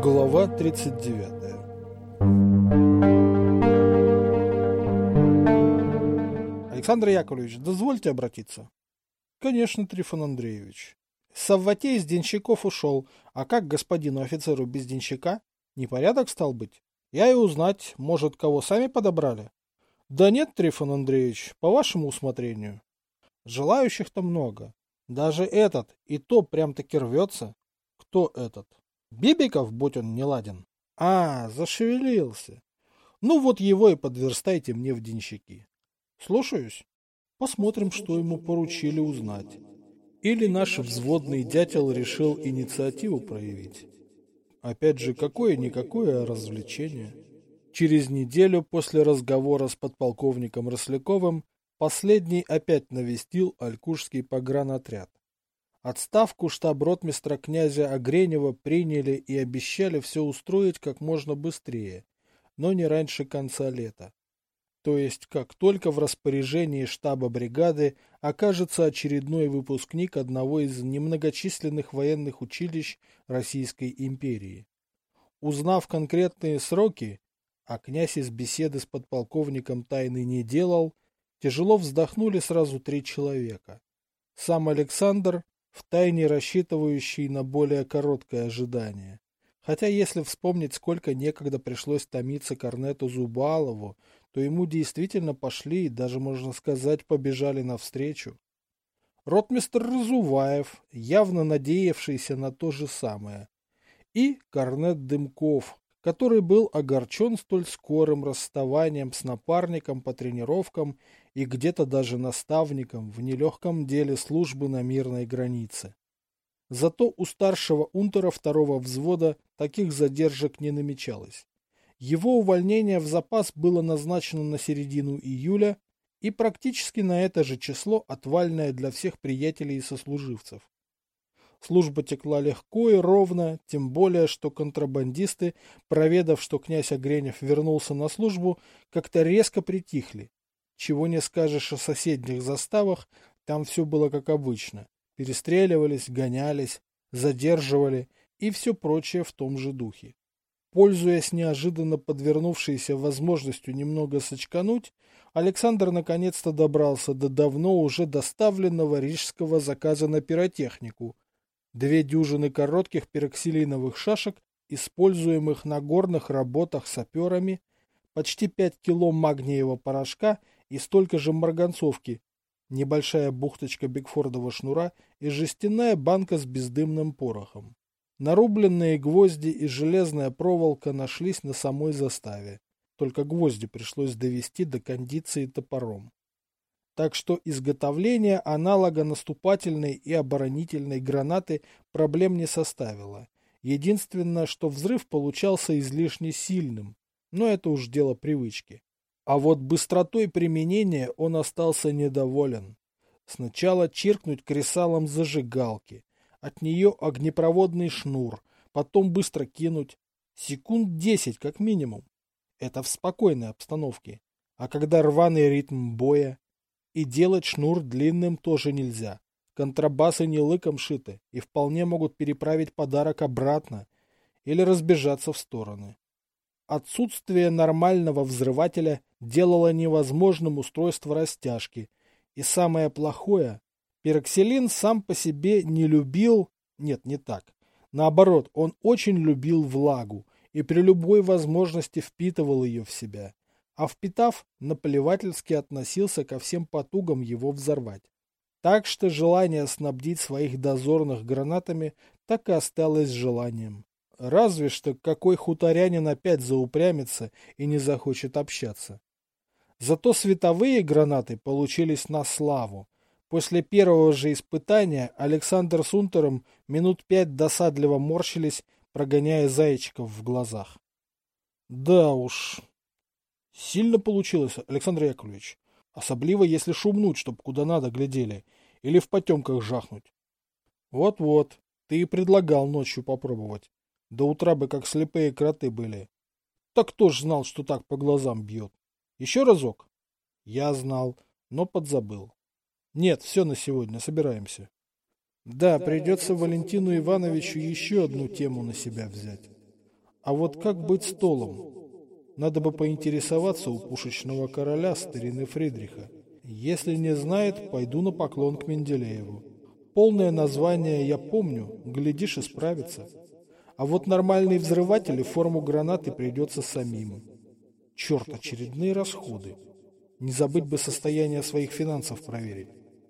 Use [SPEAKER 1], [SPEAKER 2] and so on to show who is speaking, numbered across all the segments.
[SPEAKER 1] Глава 39. Александр Яковлевич, дозвольте обратиться. Конечно, Трифон Андреевич. Савватей из денщиков ушел, а как господину офицеру без денщика? Непорядок стал быть? Я и узнать, может, кого сами подобрали? Да нет, Трифон Андреевич, по вашему усмотрению. Желающих-то много. Даже этот, и то прям-таки рвется. Кто этот? Бибиков, будь он неладен. А, зашевелился. Ну вот его и подверстайте мне в денщики. Слушаюсь. Посмотрим, что ему поручили узнать. Или наш взводный дятел решил инициативу проявить. Опять же, какое-никакое развлечение. Через неделю после разговора с подполковником Росляковым последний опять навестил Алькушский погранотряд. Отставку штаб-ротмистра князя Огренева приняли и обещали все устроить как можно быстрее, но не раньше конца лета. То есть, как только в распоряжении штаба бригады окажется очередной выпускник одного из немногочисленных военных училищ Российской империи. Узнав конкретные сроки, а князь из беседы с подполковником тайны не делал, тяжело вздохнули сразу 3 человека. Сам Александр, втайне рассчитывающий на более короткое ожидание. Хотя если вспомнить, сколько некогда пришлось томиться корнету Зубалову, то ему действительно пошли и даже, можно сказать, побежали навстречу. Ротмистр Разуваев, явно надеявшийся на то же самое. И корнет Дымков, который был огорчен столь скорым расставанием с напарником по тренировкам и где-то даже наставником в нелегком деле службы на мирной границе. Зато у старшего унтера 2-го взвода таких задержек не намечалось. Его увольнение в запас было назначено на середину июля и практически на это же число отвальное для всех приятелей и сослуживцев. Служба текла легко и ровно, тем более, что контрабандисты, проведав, что князь Огренев вернулся на службу, как-то резко притихли. Чего не скажешь о соседних заставах, там все было как обычно. Перестреливались, гонялись, задерживали и все прочее в том же духе. Пользуясь неожиданно подвернувшейся возможностью немного сочкануть, Александр наконец-то добрался до давно уже доставленного рижского заказа на пиротехнику. 2 дюжины коротких пероксилиновых шашек, используемых на горных работах саперами, почти 5 кило магниевого порошка и столько же марганцовки, небольшая бухточка бигфордового шнура и жестяная банка с бездымным порохом. Нарубленные гвозди и железная проволока нашлись на самой заставе, только гвозди пришлось довести до кондиции топором. Так что изготовление аналога наступательной и оборонительной гранаты проблем не составило. Единственное, что взрыв получался излишне сильным, но это уж дело привычки. А вот быстротой применения он остался недоволен. Сначала чиркнуть кресалом зажигалки, от нее огнепроводный шнур, потом быстро кинуть. Секунд 10 как минимум. Это в спокойной обстановке. А когда рваный ритм боя? И делать шнур длинным тоже нельзя. Контрабасы не лыком шиты и вполне могут переправить подарок обратно или разбежаться в стороны. Отсутствие нормального взрывателя делало невозможным устройство растяжки. И самое плохое, пероксилин сам по себе не любил... Нет, не так. Наоборот, он очень любил влагу и при любой возможности впитывал ее в себя. А впитав, наплевательски относился ко всем потугам его взорвать. Так что желание снабдить своих дозорных гранатами так и осталось желанием. Разве что какой хуторянин опять заупрямится и не захочет общаться. Зато световые гранаты получились на славу. После первого же испытания Александр с унтером минут 5 досадливо морщились, прогоняя зайчиков в глазах. Да уж... Сильно получилось, Александр Яковлевич. Особливо, если шумнуть, чтоб куда надо глядели. Или в потемках жахнуть. Вот-вот, ты и предлагал ночью попробовать. До утра бы как слепые кроты были. Так кто ж знал, что так по глазам бьет? Еще разок? Я знал, но подзабыл. Нет, все на сегодня, собираемся. Да, придется Валентину Ивановичу еще одну тему на себя взять. А вот как быть столом? Надо бы поинтересоваться у пушечного короля старины Фридриха. Если не знает, пойду на поклон к Менделееву. Полное название я помню, глядишь и справится. А вот нормальный взрыватель и форму гранаты придется самим. Черт, очередные расходы. Не забыть бы состояние своих финансов проверить.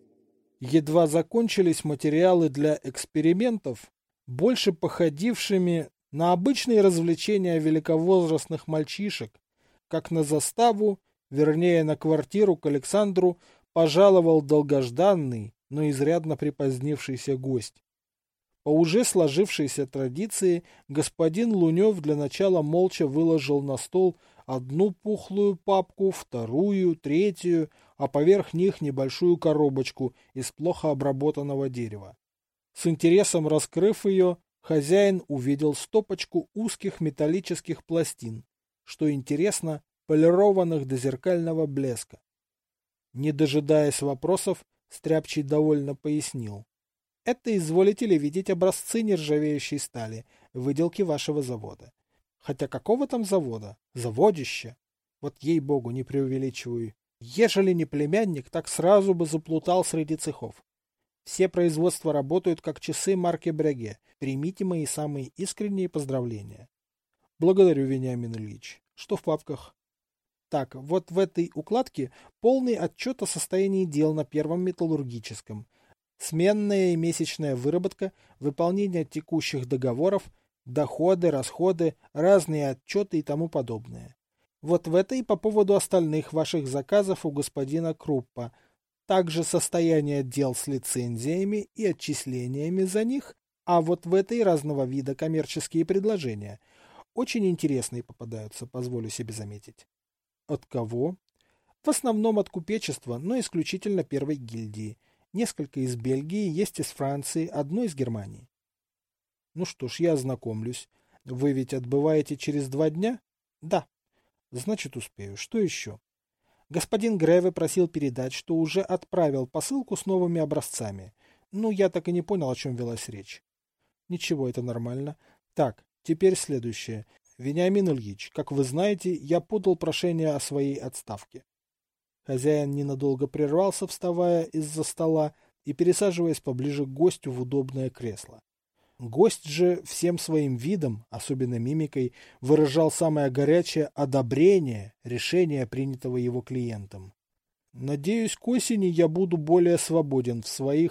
[SPEAKER 1] Едва закончились материалы для экспериментов, больше походившими на обычные развлечения великовозрастных мальчишек, как на заставу, вернее на квартиру к Александру, пожаловал долгожданный, но изрядно припозднившийся гость. По уже сложившейся традиции господин Лунев для начала молча выложил на стол одну пухлую папку, вторую, третью, а поверх них небольшую коробочку из плохо обработанного дерева. С интересом раскрыв ее, хозяин увидел стопочку узких металлических пластин, что интересно, полированных до зеркального блеска. Не дожидаясь вопросов, Стряпчий довольно пояснил. Это, изволите ли, видеть образцы нержавеющей стали, выделки вашего завода. Хотя какого там завода? Заводище. Вот ей-богу, не преувеличиваю. Ежели не племянник, так сразу бы заплутал среди цехов. Все производства работают как часы марки Бреге. Примите мои самые искренние поздравления. Благодарю, Вениамин Ильич. Что в папках? Так, вот в этой укладке полный отчет о состоянии дел на первом металлургическом. Сменная и месячная выработка, выполнение текущих договоров, доходы, расходы, разные отчеты и тому подобное. Вот в этой по поводу остальных ваших заказов у господина Круппа. Также состояние дел с лицензиями и отчислениями за них, а вот в этой разного вида коммерческие предложения. Очень интересные попадаются, позволю себе заметить. От кого? В основном от купечества, но исключительно первой гильдии. Несколько из Бельгии, есть из Франции, одно из Германии. Ну что ж, я ознакомлюсь. Вы ведь отбываете через 2 дня? Да. Значит, успею. Что еще? Господин Греве просил передать, что уже отправил посылку с новыми образцами. Ну, я так и не понял, о чем велась речь. Ничего, это нормально. Так, теперь следующее. Вениамин Ильич, как вы знаете, я подал прошение о своей отставке. Хозяин ненадолго прервался, вставая из-за стола и пересаживаясь поближе к гостю в удобное кресло. Гость же всем своим видом, особенно мимикой, выражал самое горячее одобрение решения, принятого его клиентом. Надеюсь, к осени я буду более свободен в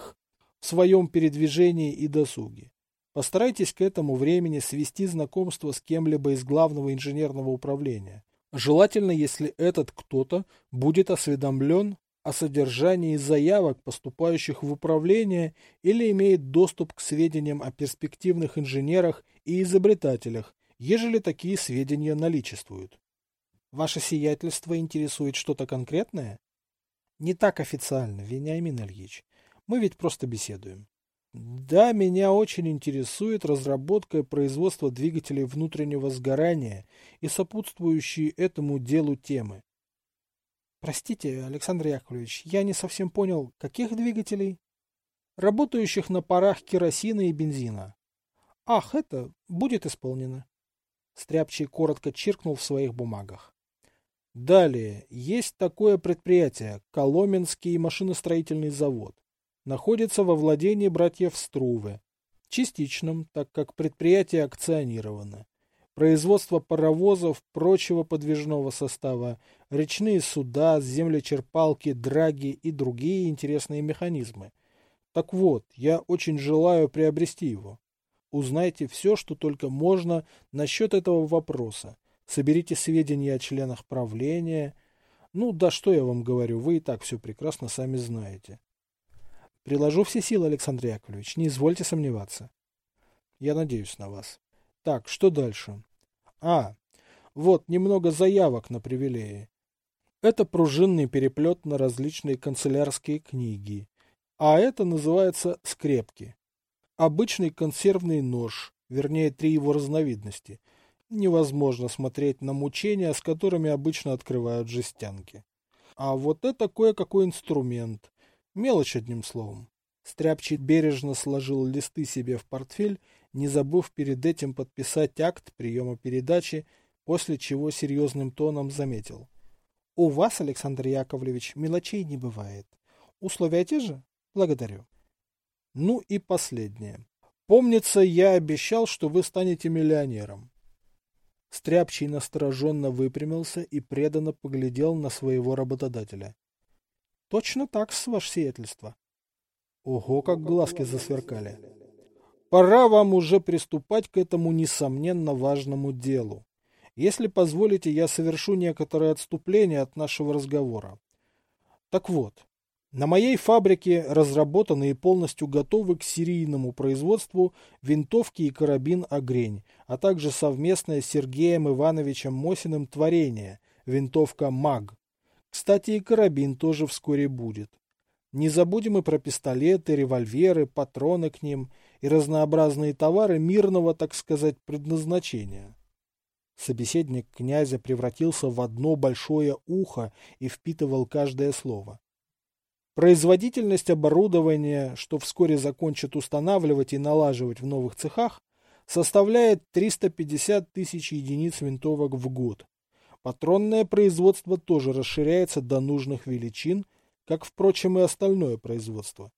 [SPEAKER 1] своем передвижении и досуге. Постарайтесь к этому времени свести знакомство с кем-либо из главного инженерного управления. Желательно, если этот кто-то будет осведомлен о содержании заявок, поступающих в управление, или имеет доступ к сведениям о перспективных инженерах и изобретателях, ежели такие сведения наличествуют. Ваше сиятельство интересует что-то конкретное? Не так официально, Вениамин Ильич. Мы ведь просто беседуем. Да, меня очень интересует разработка и производство двигателей внутреннего сгорания и сопутствующие этому делу темы. Простите, Александр Яковлевич, я не совсем понял, каких двигателей? Работающих на парах керосина и бензина. Ах, это будет исполнено. Стряпчий коротко чиркнул в своих бумагах. Далее, есть такое предприятие, Коломенский машиностроительный завод. Находится во владении братьев Струве. Частичном, так как предприятие акционировано. Производство паровозов, прочего подвижного состава, речные суда, землечерпалки, драги и другие интересные механизмы. Так вот, я очень желаю приобрести его. Узнайте все, что только можно насчет этого вопроса. Соберите сведения о членах правления. Ну, да что я вам говорю, вы и так все прекрасно сами знаете. Приложу все силы, Александр Яковлевич, не извольте сомневаться. Я надеюсь на вас. Так, что дальше? Вот немного заявок на привилеи. Это пружинный переплет на различные канцелярские книги. А это называется скрепки. Обычный консервный нож, вернее 3 его разновидности. Невозможно смотреть на мучения, с которыми обычно открывают жестянки. А вот это кое-какой инструмент. Мелочь, одним словом. Стряпчий бережно сложил листы себе в портфель не забыв перед этим подписать акт приема передачи, после чего серьезным тоном заметил. У вас, Александр Яковлевич, мелочей не бывает. Условия те же? Благодарю. Ну и последнее. Помнится, я обещал, что вы станете миллионером. Стряпчий настороженно выпрямился и преданно поглядел на своего работодателя. Точно так, ваше сиятельство. Ого, как глазки засверкали. Пора вам уже приступать к этому несомненно важному делу. Если позволите, я совершу некоторое отступление от нашего разговора. Так вот, на моей фабрике разработаны и полностью готовы к серийному производству винтовки и карабин «Огрень», а также совместное с Сергеем Ивановичем Мосиным творение винтовка «Маг». Кстати, и карабин тоже вскоре будет. Не забудем и про пистолеты, револьверы, патроны к ним и разнообразные товары мирного, так сказать, предназначения. Собеседник князя превратился в одно большое ухо и впитывал каждое слово. Производительность оборудования, что вскоре закончат устанавливать и налаживать в новых цехах, составляет 350 тысяч единиц винтовок в год. Патронное производство тоже расширяется до нужных величин, как, впрочем, и остальное производство.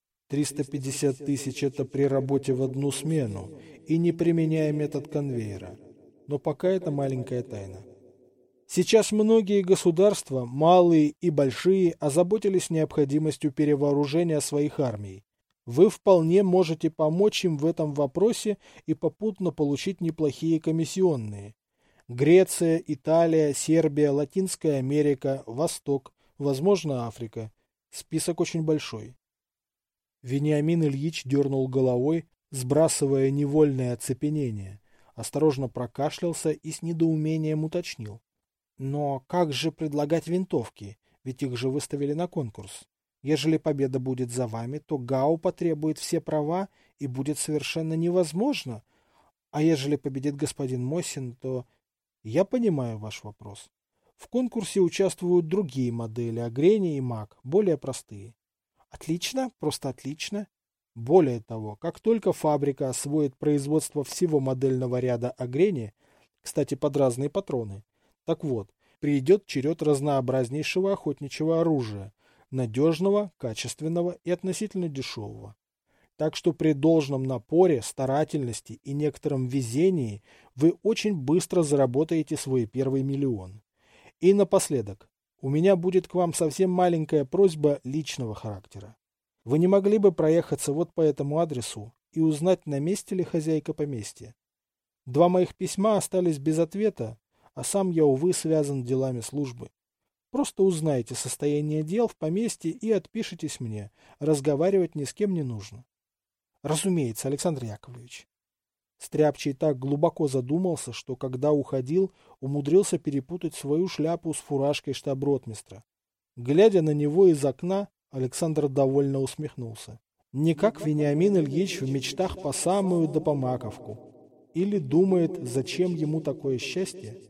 [SPEAKER 1] 350 тысяч – это при работе в одну смену и не применяя метод конвейера. Но пока это маленькая тайна. Сейчас многие государства, малые и большие, озаботились необходимостью перевооружения своих армий. Вы вполне можете помочь им в этом вопросе и попутно получить неплохие комиссионные. Греция, Италия, Сербия, Латинская Америка, Восток, возможно, Африка. Список очень большой. Вениамин Ильич дернул головой, сбрасывая невольное оцепенение. Осторожно прокашлялся и с недоумением уточнил. Но как же предлагать винтовки? Ведь их же выставили на конкурс. Ежели победа будет за вами, то ГАУ потребует все права и будет совершенно невозможно. А ежели победит господин Мосин, то... Я понимаю ваш вопрос. В конкурсе участвуют другие модели «Огрень» и «Маг», более простые. Отлично, просто отлично. Более того, как только фабрика освоит производство всего модельного ряда «Огрени», кстати, под разные патроны, так вот, придет черед разнообразнейшего охотничьего оружия, надежного, качественного и относительно дешевого. Так что при должном напоре, старательности и некотором везении вы очень быстро заработаете свой первый миллион. И напоследок, у меня будет к вам совсем маленькая просьба личного характера. Вы не могли бы проехаться вот по этому адресу и узнать, на месте ли хозяйка поместья? 2 моих письма остались без ответа, а сам я, увы, связан делами службы. Просто узнайте состояние дел в поместье и отпишитесь мне. Разговаривать ни с кем не нужно. Разумеется, Александр Яковлевич. Стряпчий так глубоко задумался, что, когда уходил, умудрился перепутать свою шляпу с фуражкой штаб-ротмистра. Глядя на него из окна, Александр довольно усмехнулся. Не как Вениамин Ильич в мечтах по самую да по маковку. Или думает, зачем ему такое счастье?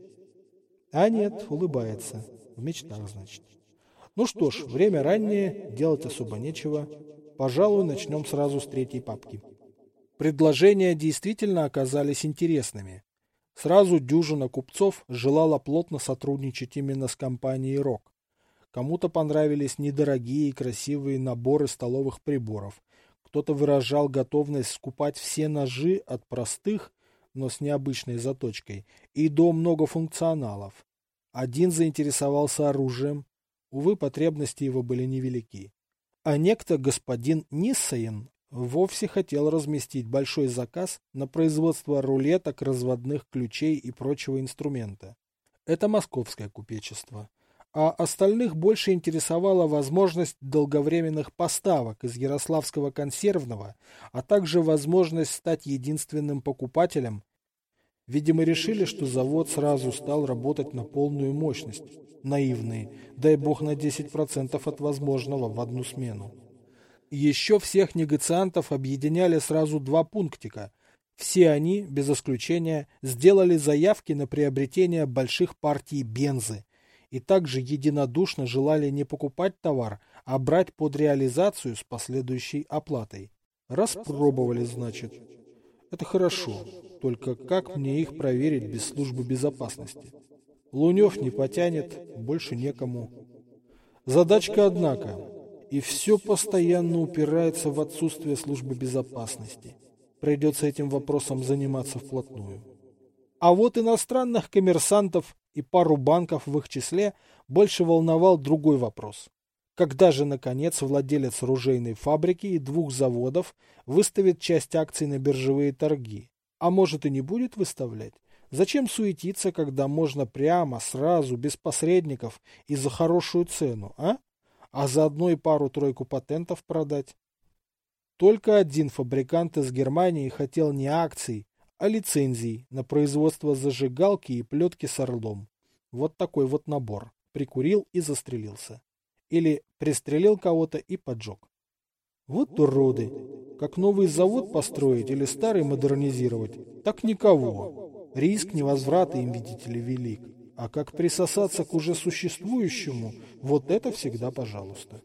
[SPEAKER 1] А нет, улыбается. В мечтах, значит. Ну что ж, время раннее, делать особо нечего. Пожалуй, начнем сразу с 3-й папки. Предложения действительно оказались интересными. Сразу дюжина купцов желала плотно сотрудничать именно с компанией «Рок». Кому-то понравились недорогие и красивые наборы столовых приборов. Кто-то выражал готовность скупать все ножи от простых, но с необычной заточкой, и до многофункционалов. Один заинтересовался оружием. Увы, потребности его были невелики. А некто господин Ниссаин вовсе хотел разместить большой заказ на производство рулеток, разводных ключей и прочего инструмента. Это московское купечество. А остальных больше интересовала возможность долговременных поставок из Ярославского консервного, а также возможность стать единственным покупателем. Видимо, решили, что завод сразу стал работать на полную мощность. Наивные, дай бог на 10% от возможного в одну смену. Еще всех негациантов объединяли сразу 2 пунктика. Все они, без исключения, сделали заявки на приобретение больших партий бензы и также единодушно желали не покупать товар, а брать под реализацию с последующей оплатой. Распробовали, значит. Это хорошо, только как мне их проверить без службы безопасности? Лунев не потянет, больше некому. Задачка, однако, и все постоянно упирается в отсутствие службы безопасности. Придется этим вопросом заниматься вплотную. А вот иностранных коммерсантов и пару банков в их числе больше волновал другой вопрос. Когда же, наконец, владелец оружейной фабрики и 2 заводов выставит часть акций на биржевые торги? А может и не будет выставлять? Зачем суетиться, когда можно прямо, сразу, без посредников и за хорошую цену, а? А заодно и пару-тройку патентов продать? Только один фабрикант из Германии хотел не акций, а лицензий на производство зажигалки и плетки с орлом. Вот такой вот набор. Прикурил и застрелился. Или пристрелил кого-то и поджег. Вот уроды. Как новый завод построить или старый модернизировать, так никого. Риск невозврата им, видите ли, велик. А как присосаться к уже существующему, вот это всегда пожалуйста.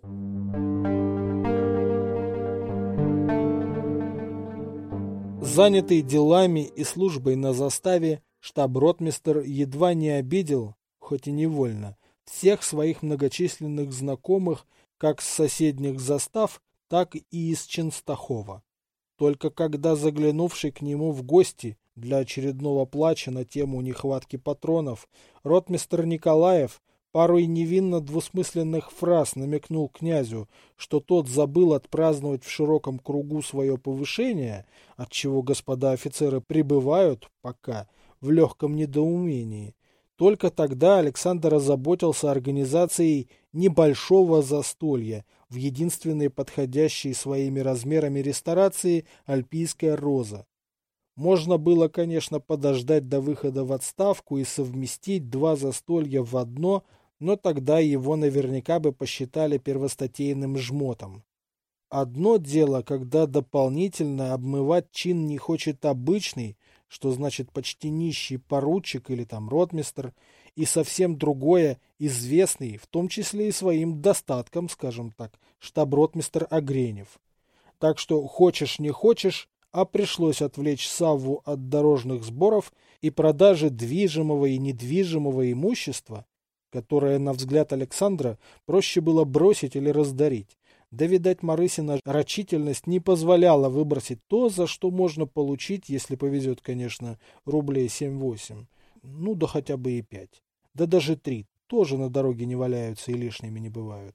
[SPEAKER 1] Занятый делами и службой на заставе, штаб-ротмистр едва не обидел, хоть и невольно, всех своих многочисленных знакомых как с соседних застав, так и из Ченстахова. Только когда заглянувший к нему в гости для очередного плача на тему нехватки патронов, ротмистр Николаев парой невинно двусмысленных фраз намекнул князю, что тот забыл отпраздновать в широком кругу свое повышение, отчего господа офицеры пребывают пока в легком недоумении. Только тогда Александр озаботился организацией небольшого застолья в единственной подходящей своими размерами ресторации «Альпийская роза». Можно было, конечно, подождать до выхода в отставку и совместить 2 застолья в одно, но тогда его наверняка бы посчитали первостатейным жмотом. Одно дело, когда дополнительно обмывать чин не хочет обычный, что значит почти нищий поручик или там ротмистр, и совсем другое, известный, в том числе и своим достатком, скажем так, штаб-ротмистр Огренев. Так что хочешь не хочешь, а пришлось отвлечь Савву от дорожных сборов и продажи движимого и недвижимого имущества, которое, на взгляд Александра, проще было бросить или раздарить. Да, видать, Марысина рачительность не позволяла выбросить то, за что можно получить, если повезет, конечно, рублей 7-8. Ну, да хотя бы и 5. Да даже 3. Тоже на дороге не валяются и лишними не бывают.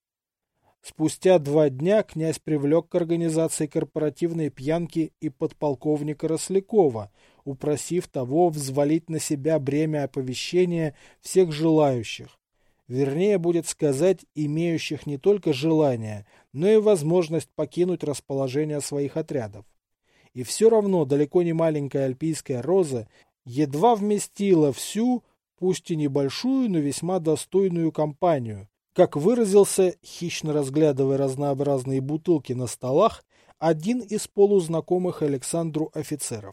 [SPEAKER 1] Спустя 2 дня князь привлек к организации корпоративной пьянки и подполковника Рослякова, упросив того взвалить на себя бремя оповещения всех желающих. Вернее, будет сказать, имеющих не только желание, но и возможность покинуть расположение своих отрядов. И все равно далеко не маленькая альпийская роза едва вместила всю, пусть и небольшую, но весьма достойную компанию. Как выразился, хищно разглядывая разнообразные бутылки на столах, один из полузнакомых Александру офицеров.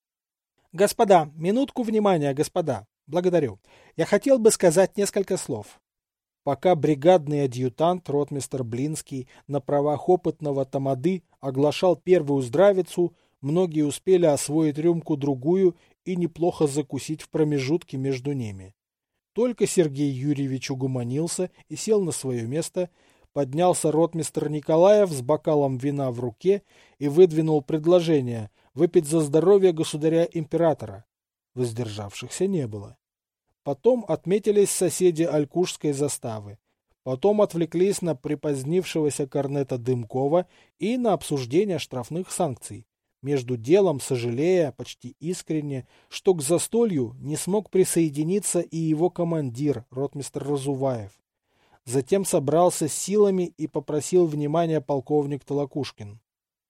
[SPEAKER 1] «Господа, минутку внимания, господа. Благодарю. Я хотел бы сказать несколько слов». Пока бригадный адъютант, ротмистр Блинский, на правах опытного тамады оглашал первую здравицу, многие успели освоить рюмку-другую и неплохо закусить в промежутке между ними. Только Сергей Юрьевич угомонился и сел на свое место, поднялся ротмистр Николаев с бокалом вина в руке и выдвинул предложение выпить за здоровье государя-императора. Воздержавшихся не было. Потом отметились соседи Алькушской заставы. Потом отвлеклись на припозднившегося корнета Дымкова и на обсуждение штрафных санкций. Между делом сожалея почти искренне, что к застолью не смог присоединиться и его командир, ротмистр Разуваев. Затем собрался с силами и попросил внимания полковник Толокушкин.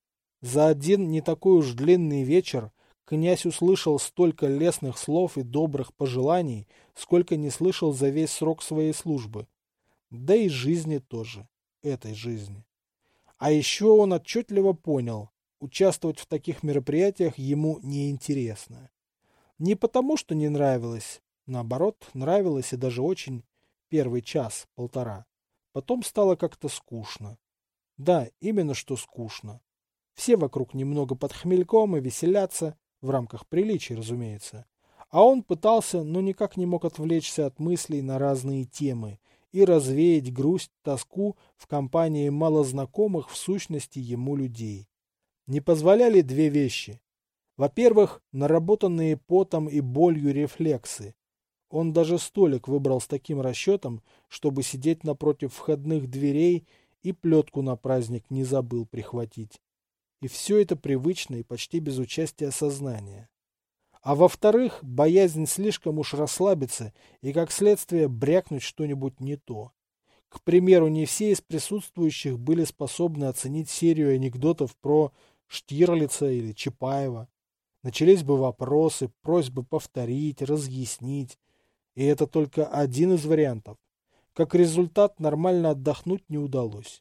[SPEAKER 1] За один не такой уж длинный вечер князь услышал столько лестных слов и добрых пожеланий, сколько не слышал за весь срок своей службы. Да и жизни тоже, этой жизни. А еще он отчетливо понял, участвовать в таких мероприятиях ему неинтересно. Не потому, что не нравилось, наоборот, нравилось и даже очень первый час-полтора. Потом стало как-то скучно. Да, именно что скучно. Все вокруг немного под хмельком и веселятся, в рамках приличий, разумеется. А он пытался, но никак не мог отвлечься от мыслей на разные темы и развеять грусть, тоску в компании малознакомых в сущности ему людей. Не позволяли две вещи. Во-первых, наработанные потом и болью рефлексы. Он даже столик выбрал с таким расчетом, чтобы сидеть напротив входных дверей, и плетку на праздник не забыл прихватить. И все это привычно и почти без участия сознания. А во-вторых, боязнь слишком уж расслабиться и, как следствие, брякнуть что-нибудь не то. К примеру, не все из присутствующих были способны оценить серию анекдотов про Штирлица или Чапаева. Начались бы вопросы, просьбы повторить, разъяснить. И это только один из вариантов. Как результат, нормально отдохнуть не удалось.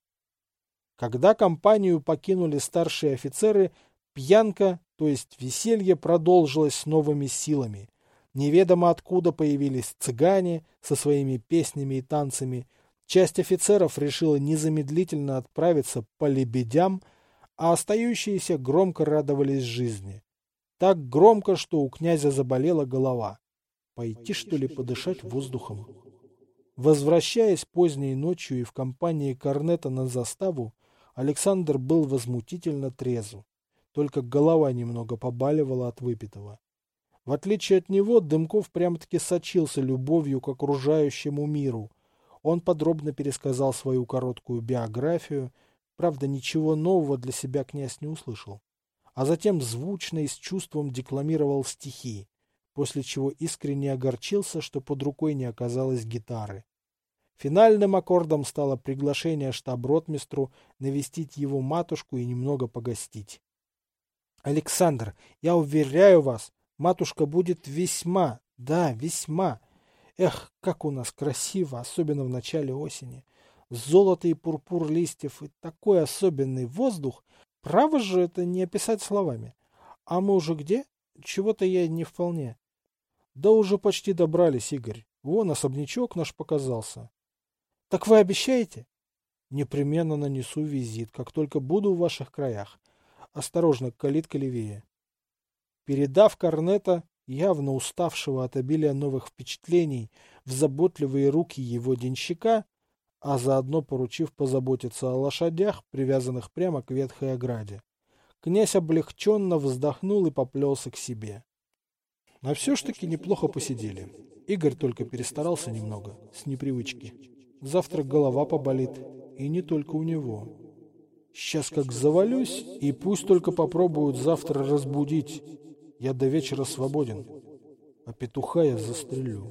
[SPEAKER 1] Когда компанию покинули старшие офицеры, пьянка, то есть веселье, продолжилось с новыми силами. Неведомо откуда появились цыгане со своими песнями и танцами. Часть офицеров решила незамедлительно отправиться по лебедям, а остающиеся громко радовались жизни. Так громко, что у князя заболела голова. Пойти, что ли, подышать воздухом? Возвращаясь поздней ночью и в компании корнета на заставу, Александр был возмутительно трезв. Только голова немного побаливала от выпитого. В отличие от него, Дымков прямо-таки сочился любовью к окружающему миру. Он подробно пересказал свою короткую биографию, правда, ничего нового для себя князь не услышал. А затем звучно и с чувством декламировал стихи, после чего искренне огорчился, что под рукой не оказалось гитары. Финальным аккордом стало приглашение штаб-ротмистру навестить его матушку и немного погостить. «Александр, я уверяю вас, матушка будет весьма, да, весьма. Эх, как у нас красиво, особенно в начале осени. Золото и пурпур листьев и такой особенный воздух. Право же это не описать словами. А мы уже где? Чего-то я не вполне». «Да уже почти добрались, Игорь. Вон особнячок наш показался». «Так вы обещаете?» «Непременно нанесу визит, как только буду в ваших краях. Осторожно, калитка левее». Передав корнета, явно уставшего от обилия новых впечатлений, в заботливые руки его денщика, а заодно поручив позаботиться о лошадях, привязанных прямо к ветхой ограде, князь облегченно вздохнул и поплелся к себе. А все ж таки неплохо посидели. Игорь только перестарался немного, с непривычки. Завтра голова поболит, и не только у него. Сейчас как завалюсь, и пусть только попробуют завтра разбудить. Я до вечера свободен, а петуха я застрелю.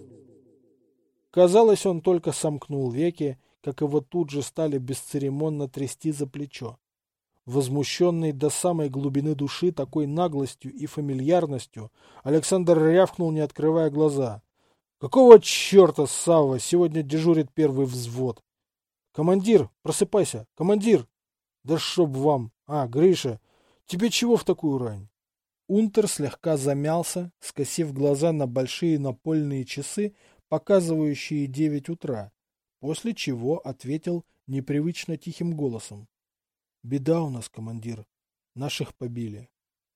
[SPEAKER 1] Казалось, он только сомкнул веки, как его тут же стали бесцеремонно трясти за плечо. Возмущенный до самой глубины души такой наглостью и фамильярностью, Александр рявкнул, не открывая глаза. «Какого черта, Савва, сегодня дежурит первый взвод?» «Командир, просыпайся! Командир!» «Да чтоб вам! А, Гриша, тебе чего в такую рань?» Унтер слегка замялся, скосив глаза на большие напольные часы, показывающие 9 утра, после чего ответил непривычно тихим голосом. «Беда у нас, командир. Наших побили».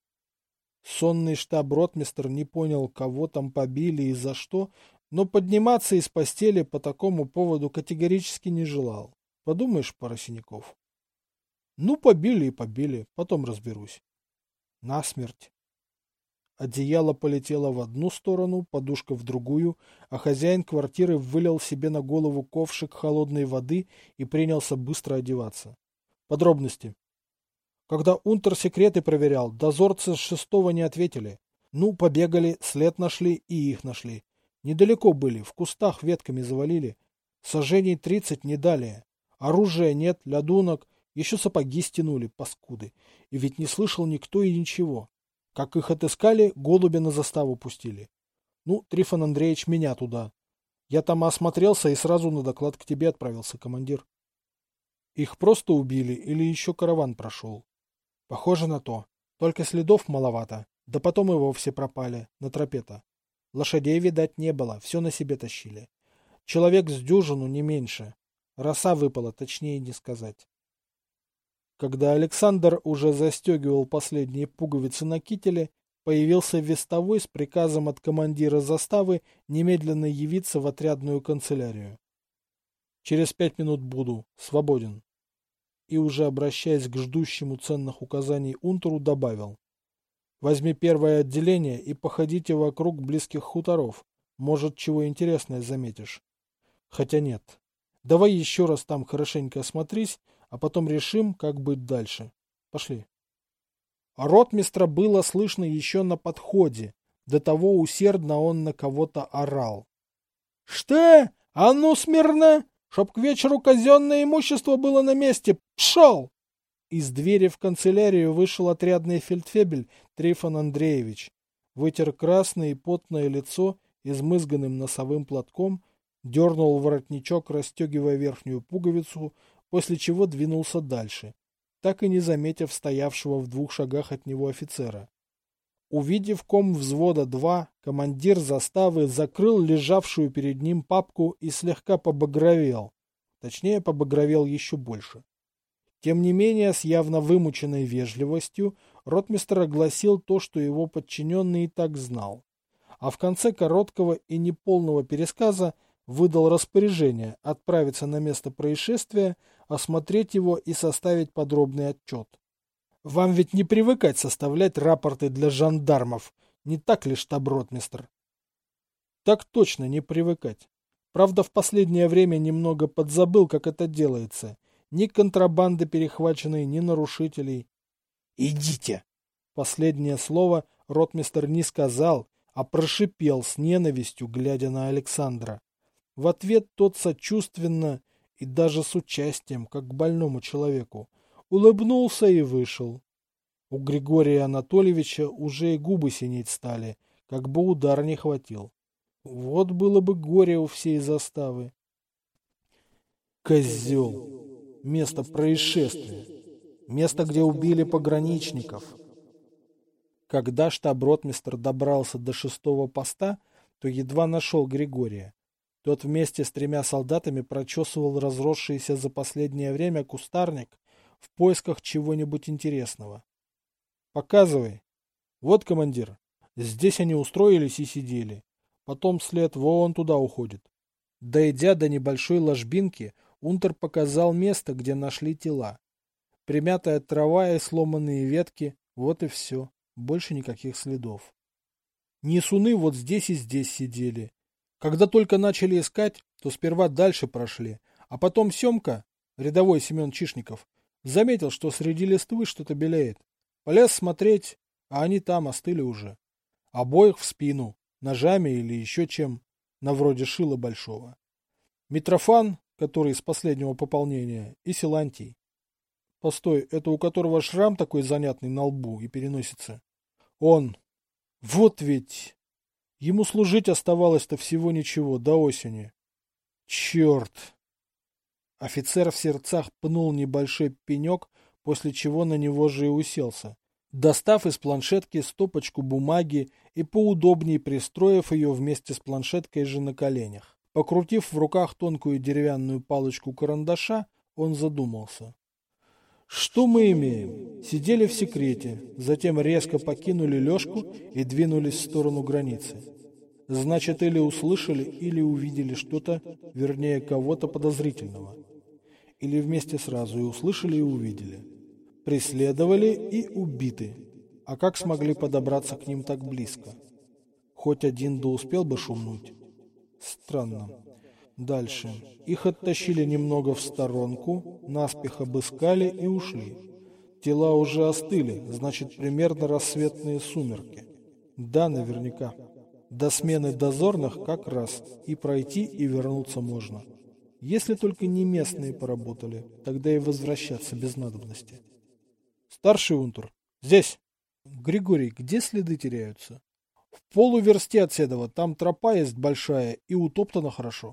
[SPEAKER 1] Сонный штаб-ротмистр не понял, кого там побили и за что, но подниматься из постели по такому поводу категорически не желал. Подумаешь, пара синяков. Ну, побили и побили, потом разберусь. Насмерть. Одеяло полетело в одну сторону, подушка в другую, а хозяин квартиры вылил себе на голову ковшик холодной воды и принялся быстро одеваться. Подробности. Когда унтер-секреты проверял, дозорцы с 6-го не ответили. Ну, побегали, след нашли и их нашли. Недалеко были, в кустах ветками завалили. Сажений 30 не далее. Оружия нет, лядунок, еще сапоги стянули, паскуды. И ведь не слышал никто и ничего. Как их отыскали, голубя на заставу пустили. Ну, Трифон Андреевич, меня туда. Я там осмотрелся и сразу на доклад к тебе отправился, командир. Их просто убили или еще караван прошел? Похоже на то. Только следов маловато. Да потом и вовсе пропали, на тропе-то. Лошадей, видать, не было, все на себе тащили. Человек с дюжину, не меньше. Роса выпала, точнее не сказать. Когда Александр уже застегивал последние пуговицы на кителе, появился вестовой с приказом от командира заставы немедленно явиться в отрядную канцелярию. «Через 5 минут буду. Свободен». И уже обращаясь к ждущему ценных указаний унтеру, добавил: «Возьми первое отделение и походите вокруг близких хуторов. Может, чего интересное заметишь. Хотя нет. Давай еще раз там хорошенько осмотрись, а потом решим, как быть дальше. Пошли». Ротмистра было слышно еще на подходе. До того усердно он на кого-то орал. «Что? А ну смирно! Чтоб к вечеру казенное имущество было на месте! Пшел!» Из двери в канцелярию вышел отрядный фельдфебель Трифон Андреевич. Вытер красное и потное лицо измызганным носовым платком, дернул воротничок, расстегивая верхнюю пуговицу, после чего двинулся дальше, так и не заметив стоявшего в 2 шагах от него офицера. Увидев ком взвода 2, командир заставы закрыл лежавшую перед ним папку и слегка побагровел. Точнее, побагровел еще больше. Тем не менее, с явно вымученной вежливостью, ротмистр огласил то, что его подчиненный и так знал. А в конце короткого и неполного пересказа выдал распоряжение отправиться на место происшествия, осмотреть его и составить подробный отчет. Вам ведь не привыкать составлять рапорты для жандармов, не так ли, штаб-ротмистр? Так точно, не привыкать. Правда, в последнее время немного подзабыл, как это делается. Ни контрабанды перехваченной, ни нарушителей. Идите! Последнее слово ротмистр не сказал, а прошипел с ненавистью, глядя на Александра. В ответ тот сочувственно и даже с участием, как к больному человеку, улыбнулся и вышел. У Григория Анатольевича уже и губы синеть стали, как бы удар не хватил. Вот было бы горе у всей заставы. Козел! Место происшествия! Место, где убили пограничников! Когда штаб-ротмистр добрался до 6-го поста, то едва нашел Григория. Тот вместе с 3 солдатами прочесывал разросшийся за последнее время кустарник в поисках чего-нибудь интересного. «Показывай». «Вот, командир, здесь они устроились и сидели. Потом след вон туда уходит». Дойдя до небольшой ложбинки, унтер показал место, где нашли тела. Примятая трава и сломанные ветки, вот и все. Больше никаких следов. Несуны вот здесь и здесь сидели. Когда только начали искать, то сперва дальше прошли, а потом Семка, рядовой Семен Чишников, заметил, что среди листвы что-то белеет. Полез смотреть, а они там остыли уже. Обоих в спину, ножами или еще чем, на вроде шила большого. Митрофан, который из последнего пополнения, и Силантий. Постой, это у которого шрам такой занятный на лбу и переносице? Он. Вот ведь... Ему служить оставалось-то всего ничего, до осени. Черт! Офицер в сердцах пнул небольшой пенек, после чего на него же и уселся, достав из планшетки стопочку бумаги и поудобнее пристроив ее вместе с планшеткой же на коленях. Покрутив в руках тонкую деревянную палочку карандаша, он задумался. Что мы имеем? Сидели в секрете, затем резко покинули лёжку и двинулись в сторону границы. Значит, или услышали, или увидели что-то, вернее, кого-то подозрительного. Или вместе сразу и услышали, и увидели. Преследовали и убиты. А как смогли подобраться к ним так близко? Хоть один да успел бы шумнуть. Странно. Дальше. Их оттащили немного в сторонку, наспех обыскали и ушли. Тела уже остыли, значит, примерно рассветные сумерки. Да, наверняка. До смены дозорных как раз. И пройти, и вернуться можно. Если только не местные поработали, тогда и возвращаться без надобности. Старший унтер. Здесь. Григорий, где следы теряются? В полуверсте от Седова. Там тропа есть большая и утоптана хорошо.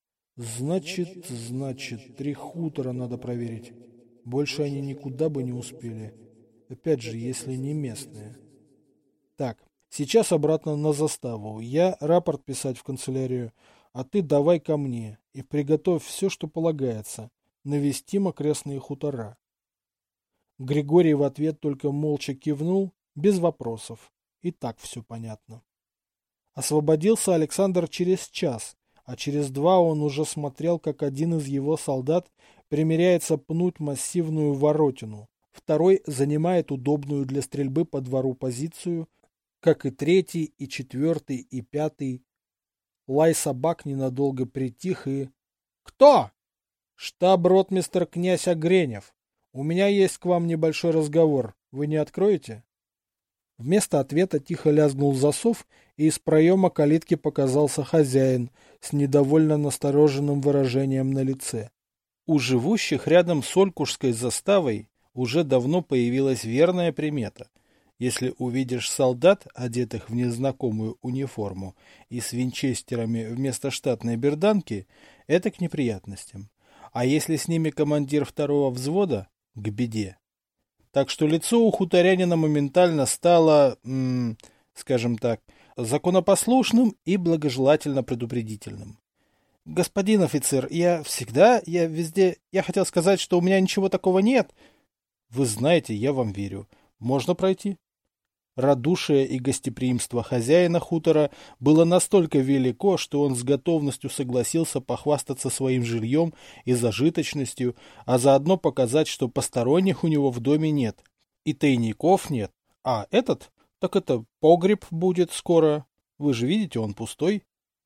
[SPEAKER 1] Значит, 3 хутора надо проверить. Больше они никуда бы не успели. Опять же, если не местные. Так, сейчас обратно на заставу. Я рапорт писать в канцелярию, а ты давай ко мне и приготовь все, что полагается. Навестим окрестные хутора. Григорий в ответ только молча кивнул, без вопросов. И так все понятно. Освободился Александр через час, а через два он уже смотрел, как один из его солдат примеряется пнуть массивную воротину. Второй занимает удобную для стрельбы по двору позицию, как и третий, и четвертый, и пятый. Лай собак ненадолго притих и... «Кто?» «Штаб-ротмистр князь Огренев. У меня есть к вам небольшой разговор. Вы не откроете?» Вместо ответа тихо лязгнул засов, и из проема калитки показался хозяин с недовольно настороженным выражением на лице. У живущих рядом с Олькушской заставой уже давно появилась верная примета. Если увидишь солдат, одетых в незнакомую униформу и с винчестерами вместо штатной берданки, это к неприятностям. А если с ними командир второго взвода, к беде. Так что лицо у хуторянина моментально стало, скажем так, законопослушным и благожелательно предупредительным. «Господин офицер, я везде... Я хотел сказать, что у меня ничего такого нет». «Вы знаете, я вам верю. Можно пройти?» Радушие и гостеприимство хозяина хутора было настолько велико, что он с готовностью согласился похвастаться своим жильем и зажиточностью, а заодно показать, что посторонних у него в доме нет. И тайников нет. А этот? Так это погреб будет скоро. Вы же видите, он пустой.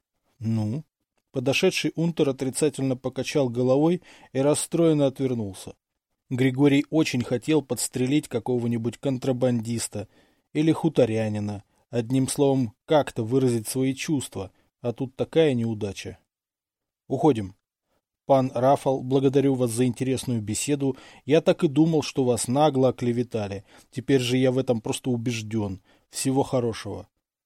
[SPEAKER 1] Ну? Подошедший унтер отрицательно покачал головой и расстроенно отвернулся. Григорий очень хотел подстрелить какого-нибудь контрабандиста или хуторянина, одним словом, как-то выразить свои чувства, а тут такая неудача. Уходим. Пан Рафал, благодарю вас за интересную беседу. Я так и думал, что вас нагло оклеветали. Теперь же я в этом просто убежден. Всего хорошего.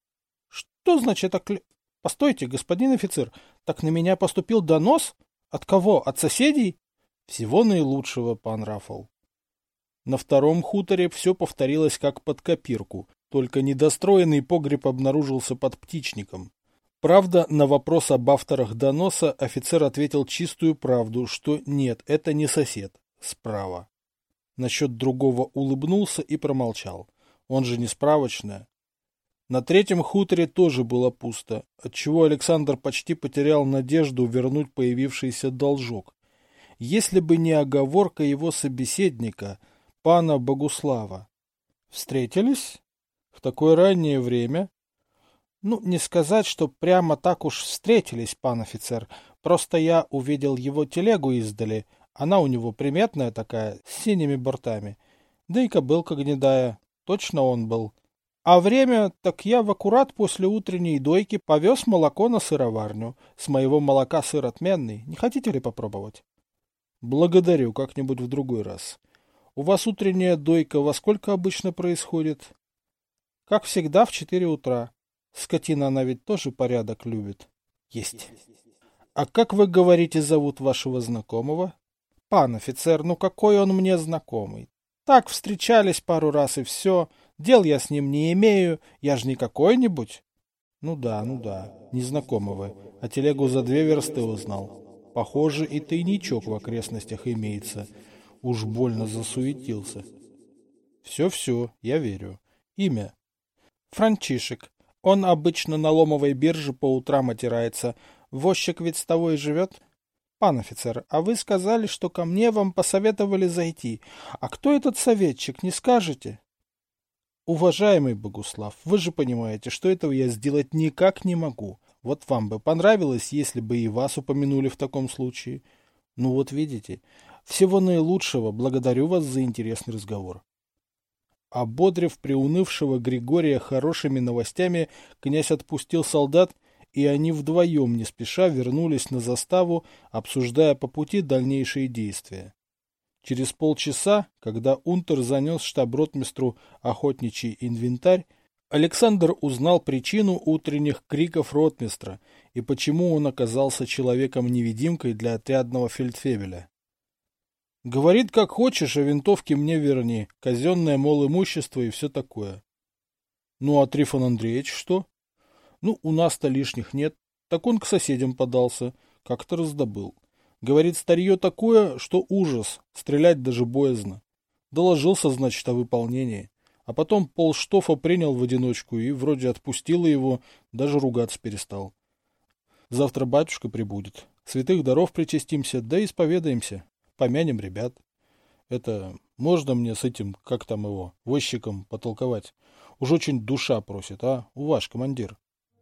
[SPEAKER 1] Что значит Постойте, господин офицер, так на меня поступил донос? От кого? От соседей? Всего наилучшего, пан Рафал. На втором хуторе все повторилось как под копирку, только недостроенный погреб обнаружился под птичником. Правда, на вопрос об авторах доноса офицер ответил чистую правду, что нет, это не сосед, справа. Насчет другого улыбнулся и промолчал. Он же не справочная. На третьем хуторе тоже было пусто, отчего Александр почти потерял надежду вернуть появившийся должок. Если бы не оговорка его собеседника, пана Богуслава. Встретились? В такое раннее время? Ну, не сказать, что прямо так уж встретились, пан офицер. Просто я увидел его телегу издали. Она у него приметная такая, с синими бортами. Да и кобылка гнедая. Точно он был. А время, так я в аккурат после утренней дойки повез молоко на сыроварню. С моего молока сыр отменный. Не хотите ли попробовать? Благодарю, как-нибудь в другой раз. У вас утренняя дойка во сколько обычно происходит? Как всегда, в 4 утра. Скотина она ведь тоже порядок любит. Есть. А как вы говорите, зовут вашего знакомого? Пан офицер, ну какой он мне знакомый? Так, встречались пару раз и все. Дел я с ним не имею. Я же не какой-нибудь. Ну да, незнакомого. А телегу за 2 версты узнал. Похоже, и тайничок в окрестностях имеется. Уж больно засуетился. Все, я верю. Имя? Франчишек. Он обычно на Ломовой бирже по утрам отирается. Возчик ведь с того и живет. Пан офицер, а вы сказали, что ко мне вам посоветовали зайти. А кто этот советчик, не скажете? Уважаемый Богуслав, вы же понимаете, что этого я сделать никак не могу. Вот вам бы понравилось, если бы и вас упомянули в таком случае. Ну вот видите. Всего наилучшего, благодарю вас за интересный разговор. Ободрив приунывшего Григория хорошими новостями, князь отпустил солдат, и они вдвоем не спеша вернулись на заставу, обсуждая по пути дальнейшие действия. Через полчаса, когда унтер занес штаб-ротмистру охотничий инвентарь, Александр узнал причину утренних криков ротмистра и почему он оказался человеком-невидимкой для отрядного фельдфебеля. Говорит, как хочешь, а винтовки мне верни, казенное, мол, имущество и все такое. Ну, а Трифон Андреевич что? Ну, у нас-то лишних нет, так он к соседям подался, как-то раздобыл. Говорит, старье такое, что ужас, стрелять даже боязно. Доложился, значит, о выполнении. А потом полштофа принял в одиночку и вроде отпустила его, даже ругаться перестал. Завтра батюшка прибудет. Святых даров причастимся, да исповедаемся. Помянем ребят. Это, можно мне с этим, как там его, возчиком потолковать? Уж очень душа просит, а? У ваш командир.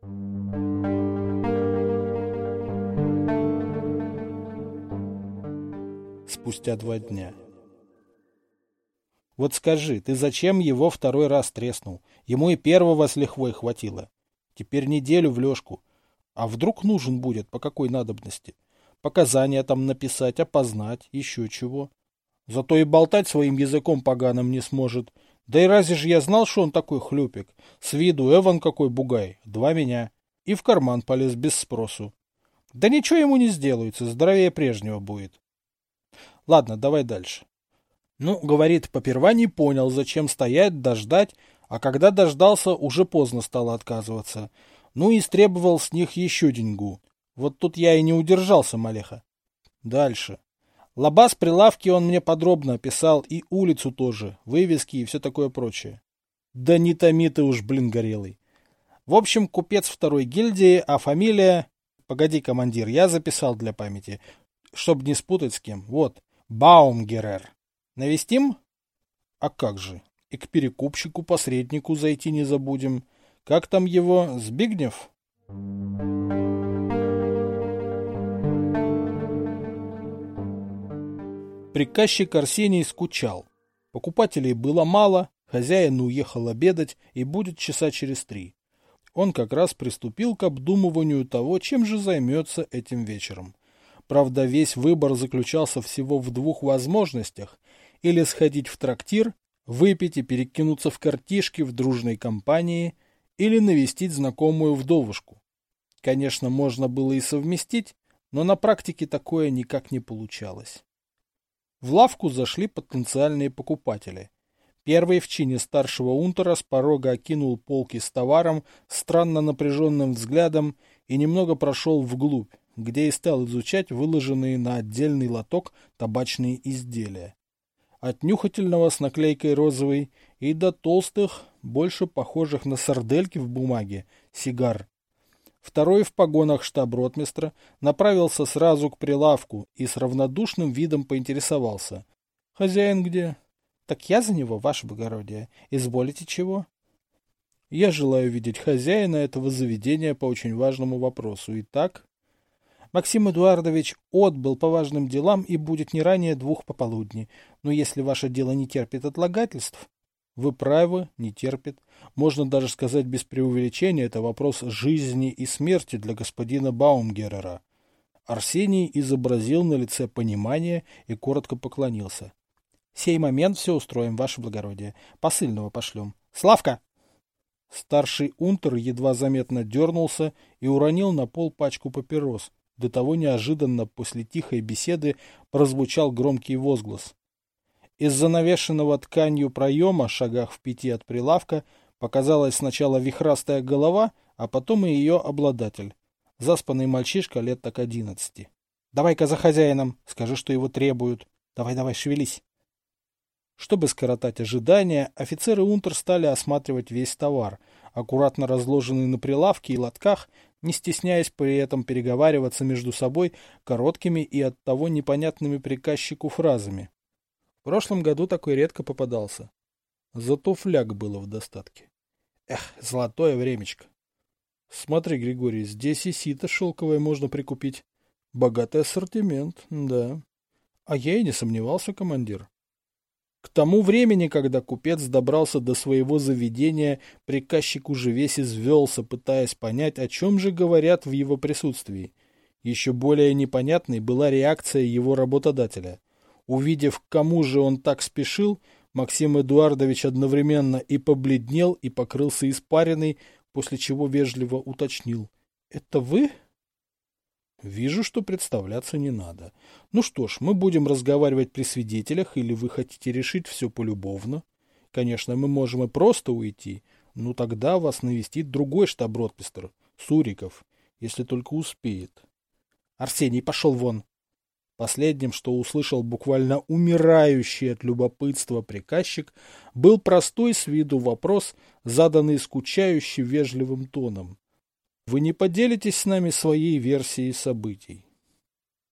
[SPEAKER 1] Спустя 2 дня. Вот скажи, ты зачем его второй раз треснул? Ему и первого с лихвой хватило. Теперь неделю в лёжку. А вдруг нужен будет, по какой надобности? Показания там написать, опознать, еще чего. Зато и болтать своим языком поганым не сможет. Да и разве же я знал, что он такой хлюпик? С виду Эван какой бугай, 2 меня. И в карман полез без спросу. Да ничего ему не сделается, здоровее прежнего будет. Ладно, давай дальше. Ну, говорит, поперва не понял, зачем стоять, дождать, а когда дождался, уже поздно стало отказываться. Ну и истребовал с них еще деньгу. Вот тут я и не удержался, малеха. Дальше. Лаба с прилавки он мне подробно описал, и улицу тоже, вывески и все такое прочее. Да не томи ты уж, блин, горелый. В общем, купец второй гильдии, а фамилия... Погоди, командир, я записал для памяти, чтобы не спутать с кем. Вот, Баумгерер. Навестим? А как же? И к перекупщику-посреднику зайти не забудем. Как там его, Збигнев? Приказчик Арсений скучал. Покупателей было мало, хозяин уехал обедать и будет часа через 3. Он как раз приступил к обдумыванию того, чем же займется этим вечером. Правда, весь выбор заключался всего в 2 возможностях: или сходить в трактир, выпить и перекинуться в картишки в дружной компании, или навестить знакомую вдовушку. Конечно, можно было и совместить, но на практике такое никак не получалось. В лавку зашли потенциальные покупатели. Первый в чине старшего унтера с порога окинул полки с товаром странно напряженным взглядом и немного прошел вглубь, где и стал изучать выложенные на отдельный лоток табачные изделия. От нюхательного с наклейкой розовый и до толстых, больше похожих на сардельки в бумаге, сигар. Второй в погонах штаб-ротмистра направился сразу к прилавку и с равнодушным видом поинтересовался. — Хозяин где? — Так я за него, ваше благородие. Изволите чего? — Я желаю видеть хозяина этого заведения по очень важному вопросу. Итак... Максим Эдуардович отбыл по важным делам и будет не ранее 2 пополудни. Но если ваше дело не терпит отлагательств... Вы правы, не терпит. Можно даже сказать без преувеличения, это вопрос жизни и смерти для господина Баумгерера. Арсений изобразил на лице понимание и коротко поклонился. — Сей момент все устроим, ваше благородие. Посыльного пошлем. Славка! Старший унтер едва заметно дернулся и уронил на пол пачку папирос. До того неожиданно после тихой беседы прозвучал громкий возглас. Из занавешенного тканью проема, шагах в 5 от прилавка, показалась сначала вихрастая голова, а потом и ее обладатель. Заспанный мальчишка лет так 11. — Давай-ка за хозяином, скажи, что его требуют. Давай, шевелись. Чтобы скоротать ожидания, офицеры унтер стали осматривать весь товар, аккуратно разложенный на прилавке и лотках, не стесняясь при этом переговариваться между собой короткими и оттого непонятными приказчику фразами. В прошлом году такой редко попадался. Зато фляг было в достатке. Эх, золотое времечко. Смотри, Григорий, здесь и сито шелковое можно прикупить. Богатый ассортимент, да. А я и не сомневался, командир. К тому времени, когда купец добрался до своего заведения, приказчик уже весь извелся, пытаясь понять, о чем же говорят в его присутствии. Еще более непонятной была реакция его работодателя. Увидев, к кому же он так спешил, Максим Эдуардович одновременно и побледнел, и покрылся испариной, после чего вежливо уточнил. — Это вы? — Вижу, что представляться не надо. Ну что ж, мы будем разговаривать при свидетелях, или вы хотите решить все полюбовно? Конечно, мы можем и просто уйти, но тогда вас навестит другой штаб-ротмистр, Суриков, если только успеет. — Арсений, пошел вон! Последним, что услышал буквально умирающий от любопытства приказчик, был простой с виду вопрос, заданный скучающе вежливым тоном. «Вы не поделитесь с нами своей версией событий?»